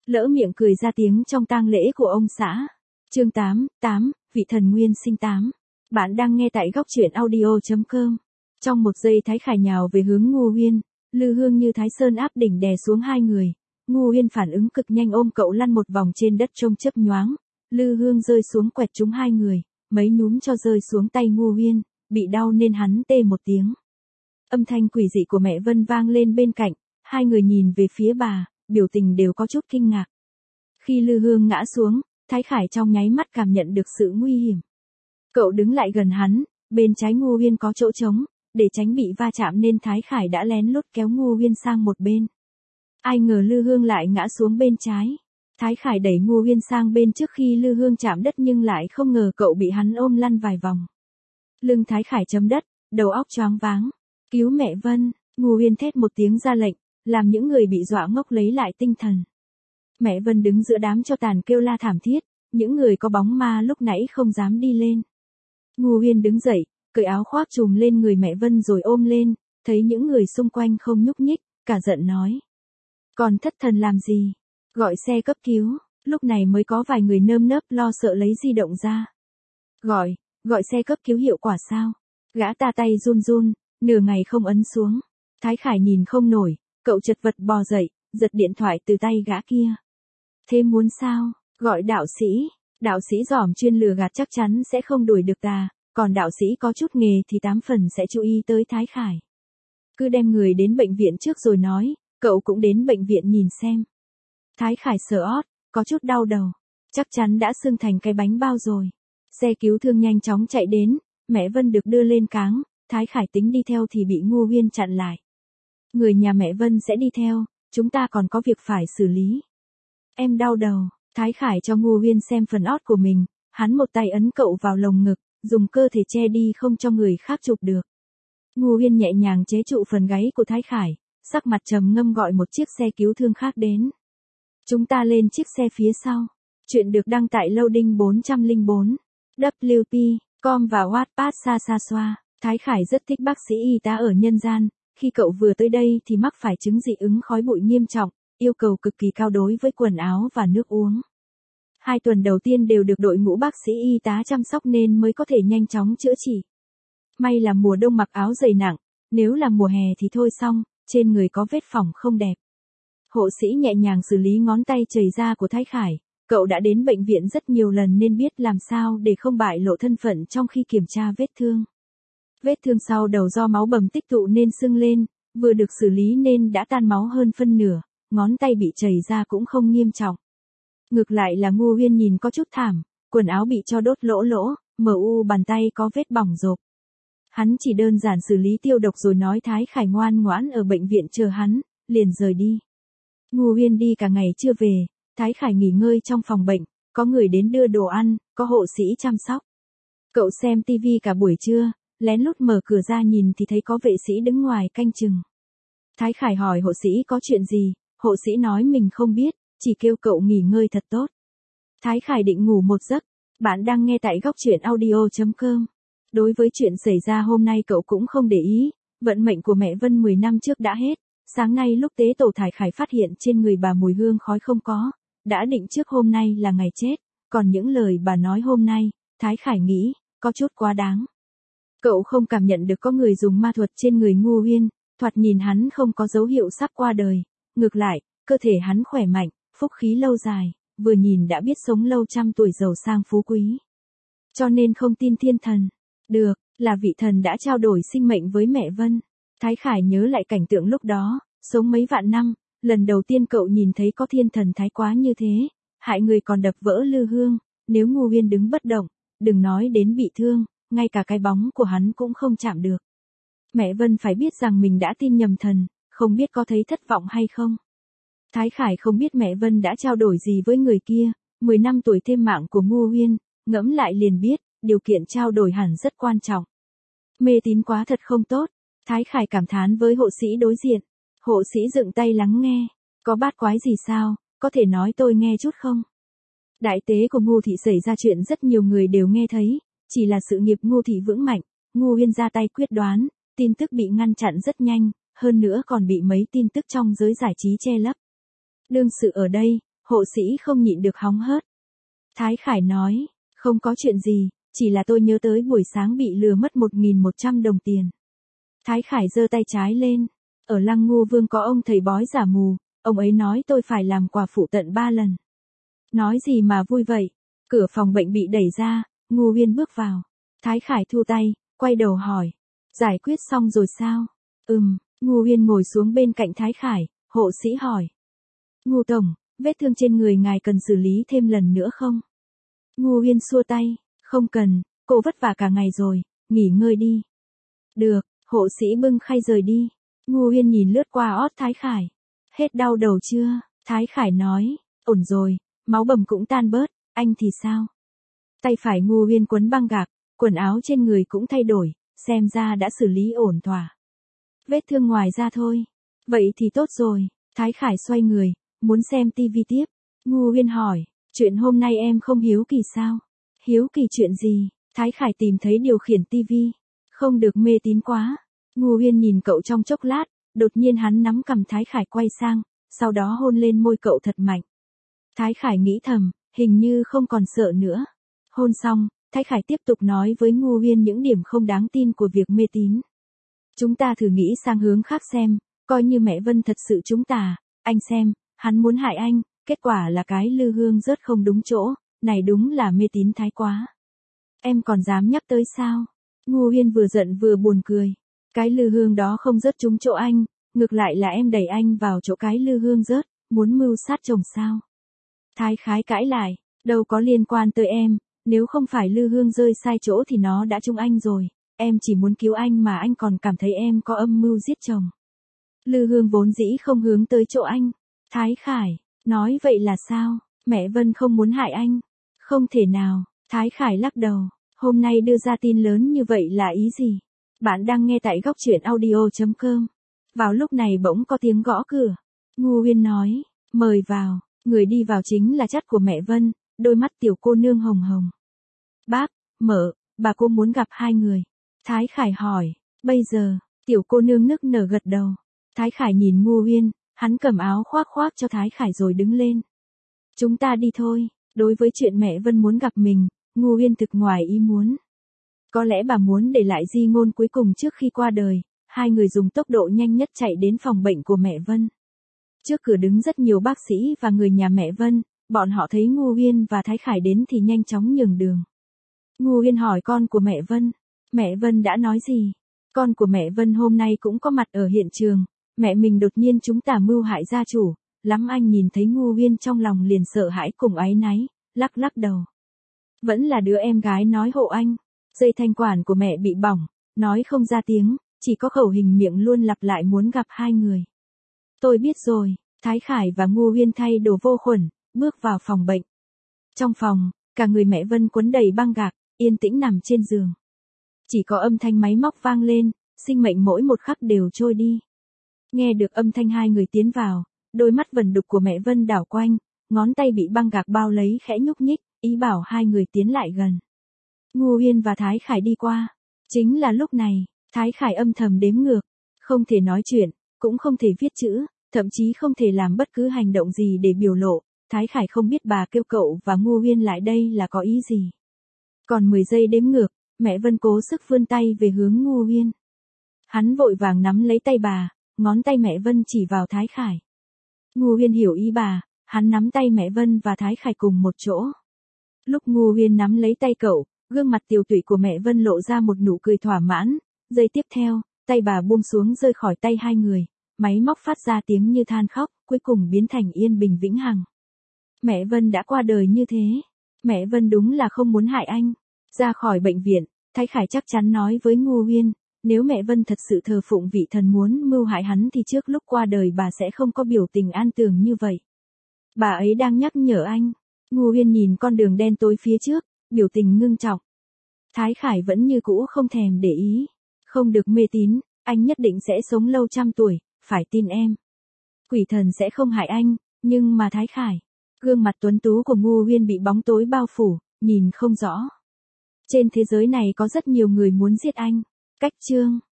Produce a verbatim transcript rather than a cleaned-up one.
lỡ miệng cười ra tiếng trong tang lễ của ông xã. Chương tám, tám, vị thần nguyên sinh tám. Bạn đang nghe tại góc truyện audio chấm com. Trong một giây Thái Khải nhào về hướng Ngô Uyên, Lư Hương như Thái Sơn áp đỉnh đè xuống hai người. Ngô Uyên phản ứng cực nhanh ôm cậu lăn một vòng trên đất trông chớp nhoáng. Lư Hương rơi xuống quẹt trúng hai người, mấy nhúm cho rơi xuống tay Ngô Uyên, bị đau nên hắn tê một tiếng. Âm thanh quỷ dị của mẹ Vân vang lên bên cạnh, hai người nhìn về phía bà, biểu tình đều có chút kinh ngạc. Khi Lư Hương ngã xuống, Thái Khải trong nháy mắt cảm nhận được sự nguy hiểm. Cậu đứng lại gần hắn, bên trái Ngô Uyên có chỗ trống, để tránh bị va chạm nên Thái Khải đã lén lút kéo Ngô Uyên sang một bên. Ai ngờ Lư Hương lại ngã xuống bên trái. Thái Khải đẩy Ngô Uyên sang bên trước khi Lư Hương chạm đất nhưng lại không ngờ cậu bị hắn ôm lăn vài vòng. Lưng Thái Khải chấm đất, đầu óc choáng váng. Cứu mẹ Vân, Ngô Uyên thét một tiếng ra lệnh, làm những người bị dọa ngốc lấy lại tinh thần. Mẹ Vân đứng giữa đám tro tàn kêu la thảm thiết, những người có bóng ma lúc nãy không dám đi lên. Ngô Uyên đứng dậy, cởi áo khoác trùm lên người mẹ Vân rồi ôm lên, thấy những người xung quanh không nhúc nhích, cả giận nói. Còn thất thần làm gì? Gọi xe cấp cứu, lúc này mới có vài người nơm nớp lo sợ lấy di động ra. Gọi, gọi xe cấp cứu hiệu quả sao? Gã ta tay run run, nửa ngày không ấn xuống. Thái Khải nhìn không nổi, cậu chật vật bò dậy, giật điện thoại từ tay gã kia. Thế muốn sao? Gọi đạo sĩ, đạo sĩ giỏm chuyên lừa gạt chắc chắn sẽ không đuổi được ta, còn đạo sĩ có chút nghề thì tám phần sẽ chú ý tới Thái Khải. Cứ đem người đến bệnh viện trước rồi nói, cậu cũng đến bệnh viện nhìn xem. Thái Khải sờ ót, có chút đau đầu, chắc chắn đã sưng thành cái bánh bao rồi. Xe cứu thương nhanh chóng chạy đến, mẹ Vân được đưa lên cáng, Thái Khải tính đi theo thì bị Ngô Uyên chặn lại. Người nhà mẹ Vân sẽ đi theo, chúng ta còn có việc phải xử lý. Em đau đầu, Thái Khải cho Ngô Uyên xem phần ót của mình, hắn một tay ấn cậu vào lồng ngực, dùng cơ thể che đi không cho người khác chụp được. Ngô Uyên nhẹ nhàng chế trụ phần gáy của Thái Khải, sắc mặt trầm ngâm gọi một chiếc xe cứu thương khác đến. Chúng ta lên chiếc xe phía sau. Chuyện được đăng tại Loading bốn không bốn, W P, com và Wattpad xa xa xoa. Thái Khải rất thích bác sĩ y tá ở nhân gian, khi cậu vừa tới đây thì mắc phải chứng dị ứng khói bụi nghiêm trọng, yêu cầu cực kỳ cao đối với quần áo và nước uống. Hai tuần đầu tiên đều được đội ngũ bác sĩ y tá chăm sóc nên mới có thể nhanh chóng chữa trị. May là mùa đông mặc áo dày nặng, nếu là mùa hè thì thôi xong, trên người có vết phỏng không đẹp. Hộ sĩ nhẹ nhàng xử lý ngón tay chảy ra của Thái Khải, cậu đã đến bệnh viện rất nhiều lần nên biết làm sao để không bại lộ thân phận trong khi kiểm tra vết thương. Vết thương sau đầu do máu bầm tích tụ nên sưng lên, vừa được xử lý nên đã tan máu hơn phân nửa, ngón tay bị chảy ra cũng không nghiêm trọng. Ngược lại là Ngô Uyên nhìn có chút thảm, quần áo bị cho đốt lỗ lỗ, mờ u bàn tay có vết bỏng rộp. Hắn chỉ đơn giản xử lý tiêu độc rồi nói Thái Khải ngoan ngoãn ở bệnh viện chờ hắn, liền rời đi. Ngô Uyên đi cả ngày chưa về, Thái Khải nghỉ ngơi trong phòng bệnh, có người đến đưa đồ ăn, có hộ sĩ chăm sóc. Cậu xem tivi cả buổi trưa, lén lút mở cửa ra nhìn thì thấy có vệ sĩ đứng ngoài canh chừng. Thái Khải hỏi hộ sĩ có chuyện gì, hộ sĩ nói mình không biết, chỉ kêu cậu nghỉ ngơi thật tốt. Thái Khải định ngủ một giấc, bạn đang nghe tại góc truyện audio chấm com. Đối với chuyện xảy ra hôm nay cậu cũng không để ý, vận mệnh của mẹ Vân mười năm trước đã hết. Sáng nay lúc tế tổ Thái Khải phát hiện trên người bà mùi hương khói không có, đã định trước hôm nay là ngày chết, còn những lời bà nói hôm nay, Thái Khải nghĩ, có chút quá đáng. Cậu không cảm nhận được có người dùng ma thuật trên người Ngô Uyên, thoạt nhìn hắn không có dấu hiệu sắp qua đời, ngược lại, cơ thể hắn khỏe mạnh, phúc khí lâu dài, vừa nhìn đã biết sống lâu trăm tuổi giàu sang phú quý. Cho nên không tin thiên thần. Được, là vị thần đã trao đổi sinh mệnh với mẹ Vân. Thái Khải nhớ lại cảnh tượng lúc đó, sống mấy vạn năm, lần đầu tiên cậu nhìn thấy có thiên thần thái quá như thế, hại người còn đập vỡ Lư Hương, nếu Ngô Uyên đứng bất động, đừng nói đến bị thương, ngay cả cái bóng của hắn cũng không chạm được. Mẹ Vân phải biết rằng mình đã tin nhầm thần, không biết có thấy thất vọng hay không. Thái Khải không biết mẹ Vân đã trao đổi gì với người kia, mười năm tuổi thêm mạng của Ngô Uyên, ngẫm lại liền biết, điều kiện trao đổi hẳn rất quan trọng. Mê tín quá thật không tốt. Thái Khải cảm thán với hộ sĩ đối diện. Hộ sĩ dựng tay lắng nghe. Có bát quái gì sao, có thể nói tôi nghe chút không? Đại tế của Ngô Thị xảy ra chuyện rất nhiều người đều nghe thấy, chỉ là sự nghiệp Ngô Thị vững mạnh, Ngô Uyên ra tay quyết đoán, tin tức bị ngăn chặn rất nhanh, hơn nữa còn bị mấy tin tức trong giới giải trí che lấp. Đương sự ở đây, Hộ sĩ không nhịn được hóng hớt. Thái Khải nói, không có chuyện gì, chỉ là tôi nhớ tới buổi sáng bị lừa mất một nghìn một trăm đồng tiền. Thái Khải giơ tay trái lên. Ở Lăng Ngô Vương có ông thầy bói giả mù, ông ấy nói tôi phải làm quả phụ tận ba lần. Nói gì mà vui vậy? Cửa phòng bệnh bị đẩy ra, Ngô Huyên bước vào. Thái Khải thu tay, quay đầu hỏi. Giải quyết xong rồi sao? Ừm, Ngô Huyên ngồi xuống bên cạnh Thái Khải, hộ sĩ hỏi. Ngô Tổng, vết thương trên người ngài cần xử lý thêm lần nữa không? Ngô Huyên xua tay, không cần, cô vất vả cả ngày rồi, nghỉ ngơi đi. Được, hộ sĩ bưng khay rời đi. Ngô Huyên nhìn lướt qua ót Thái Khải. Hết đau đầu chưa? Thái Khải nói, ổn rồi, máu bầm cũng tan bớt, anh thì sao? Tay phải Ngô Huyên quấn băng gạc, quần áo trên người cũng thay đổi, xem ra đã xử lý ổn thỏa. Vết thương ngoài da thôi. Vậy thì tốt rồi. Thái Khải xoay người, muốn xem tivi tiếp. Ngô Huyên hỏi, chuyện hôm nay em không hiếu kỳ sao? Hiếu kỳ chuyện gì? Thái Khải tìm thấy điều khiển tivi. Không được mê tín quá. Ngô Huyên nhìn cậu trong chốc lát, đột nhiên hắn nắm cầm Thái Khải quay sang, sau đó hôn lên môi cậu thật mạnh. Thái Khải nghĩ thầm, hình như không còn sợ nữa. Hôn xong, Thái Khải tiếp tục nói với Ngô Huyên những điểm không đáng tin của việc mê tín. Chúng ta thử nghĩ sang hướng khác xem, coi như mẹ Vân thật sự chúng ta, anh xem, hắn muốn hại anh, kết quả là cái lư hương rớt không đúng chỗ, này đúng là mê tín thái quá. Em còn dám nhắc tới sao? Ngô Huyên vừa giận vừa buồn cười. Cái lư hương đó không rớt trúng chỗ anh, ngược lại là em đẩy anh vào chỗ cái lư hương rớt, muốn mưu sát chồng sao? Thái Khái cãi lại, đâu có liên quan tới em, nếu không phải lư hương rơi sai chỗ thì nó đã trúng anh rồi, em chỉ muốn cứu anh mà anh còn cảm thấy em có âm mưu giết chồng. Lư hương vốn dĩ không hướng tới chỗ anh. Thái Khải, nói vậy là sao? Mẹ Vân không muốn hại anh. Không thể nào, Thái Khải lắc đầu, hôm nay đưa ra tin lớn như vậy là ý gì? Bạn đang nghe tại góc truyện audio.com. Vào lúc này bỗng có tiếng gõ cửa. Ngô Huyên nói, mời vào, người đi vào chính là chắt của mẹ Vân, đôi mắt tiểu cô nương hồng hồng. Bác, mở, bà cô muốn gặp hai người. Thái Khải hỏi, bây giờ, tiểu cô nương nức nở gật đầu. Thái Khải nhìn Ngô Huyên, hắn cầm áo khoác khoác cho Thái Khải rồi đứng lên. Chúng ta đi thôi, đối với chuyện mẹ Vân muốn gặp mình, Ngô Huyên thực ngoài ý muốn. Có lẽ bà muốn để lại di ngôn cuối cùng trước khi qua đời, hai người dùng tốc độ nhanh nhất chạy đến phòng bệnh của mẹ Vân. Trước cửa đứng rất nhiều bác sĩ và người nhà mẹ Vân, bọn họ thấy Ngô Huyên và Thái Khải đến thì nhanh chóng nhường đường. Ngô Huyên hỏi con của mẹ Vân, mẹ Vân đã nói gì? Con của mẹ Vân hôm nay cũng có mặt ở hiện trường, mẹ mình đột nhiên chúng tà mưu hại gia chủ, lắm anh nhìn thấy Ngô Huyên trong lòng liền sợ hãi cùng áy náy, lắc lắc đầu. Vẫn là đứa em gái nói hộ anh, dây thanh quản của mẹ bị bỏng, nói không ra tiếng, chỉ có khẩu hình miệng luôn lặp lại muốn gặp hai người. Tôi biết rồi, Thái Khải và Ngô Huyên thay đồ vô khuẩn, bước vào phòng bệnh. Trong phòng, cả người mẹ Vân quấn đầy băng gạc, yên tĩnh nằm trên giường. Chỉ có âm thanh máy móc vang lên, sinh mệnh mỗi một khắc đều trôi đi. Nghe được âm thanh hai người tiến vào, đôi mắt vẩn đục của mẹ Vân đảo quanh, ngón tay bị băng gạc bao lấy khẽ nhúc nhích, ý bảo hai người tiến lại gần. Ngô Huyên và Thái Khải đi qua. Chính là lúc này, Thái Khải âm thầm đếm ngược, không thể nói chuyện, cũng không thể viết chữ, thậm chí không thể làm bất cứ hành động gì để biểu lộ. Thái Khải không biết bà kêu cậu và Ngô Huyên lại đây là có ý gì. Còn mười giây đếm ngược, mẹ Vân cố sức vươn tay về hướng Ngô Huyên. Hắn vội vàng nắm lấy tay bà, ngón tay mẹ Vân chỉ vào Thái Khải. Ngô Huyên hiểu ý bà, hắn nắm tay mẹ Vân và Thái Khải cùng một chỗ. Lúc Ngô Huyên nắm lấy tay cậu, gương mặt tiều tụy của mẹ Vân lộ ra một nụ cười thỏa mãn. Giây tiếp theo, tay bà buông xuống rơi khỏi tay hai người, máy móc phát ra tiếng như than khóc, cuối cùng biến thành yên bình vĩnh hằng. Mẹ Vân đã qua đời như thế. Mẹ Vân đúng là không muốn hại anh. Ra khỏi bệnh viện, Thái Khải chắc chắn nói với Ngô Huyên, nếu mẹ Vân thật sự thờ phụng vị thần muốn mưu hại hắn thì trước lúc qua đời bà sẽ không có biểu tình an tường như vậy. Bà ấy đang nhắc nhở anh. Ngô Huyên nhìn con đường đen tối phía trước, biểu tình ngưng trọng. Thái Khải vẫn như cũ không thèm để ý. Không được mê tín, anh nhất định sẽ sống lâu trăm tuổi, phải tin em. Quỷ thần sẽ không hại anh, nhưng mà Thái Khải, gương mặt tuấn tú của Ngô Huyên bị bóng tối bao phủ, nhìn không rõ. Trên thế giới này có rất nhiều người muốn giết anh. Cách chương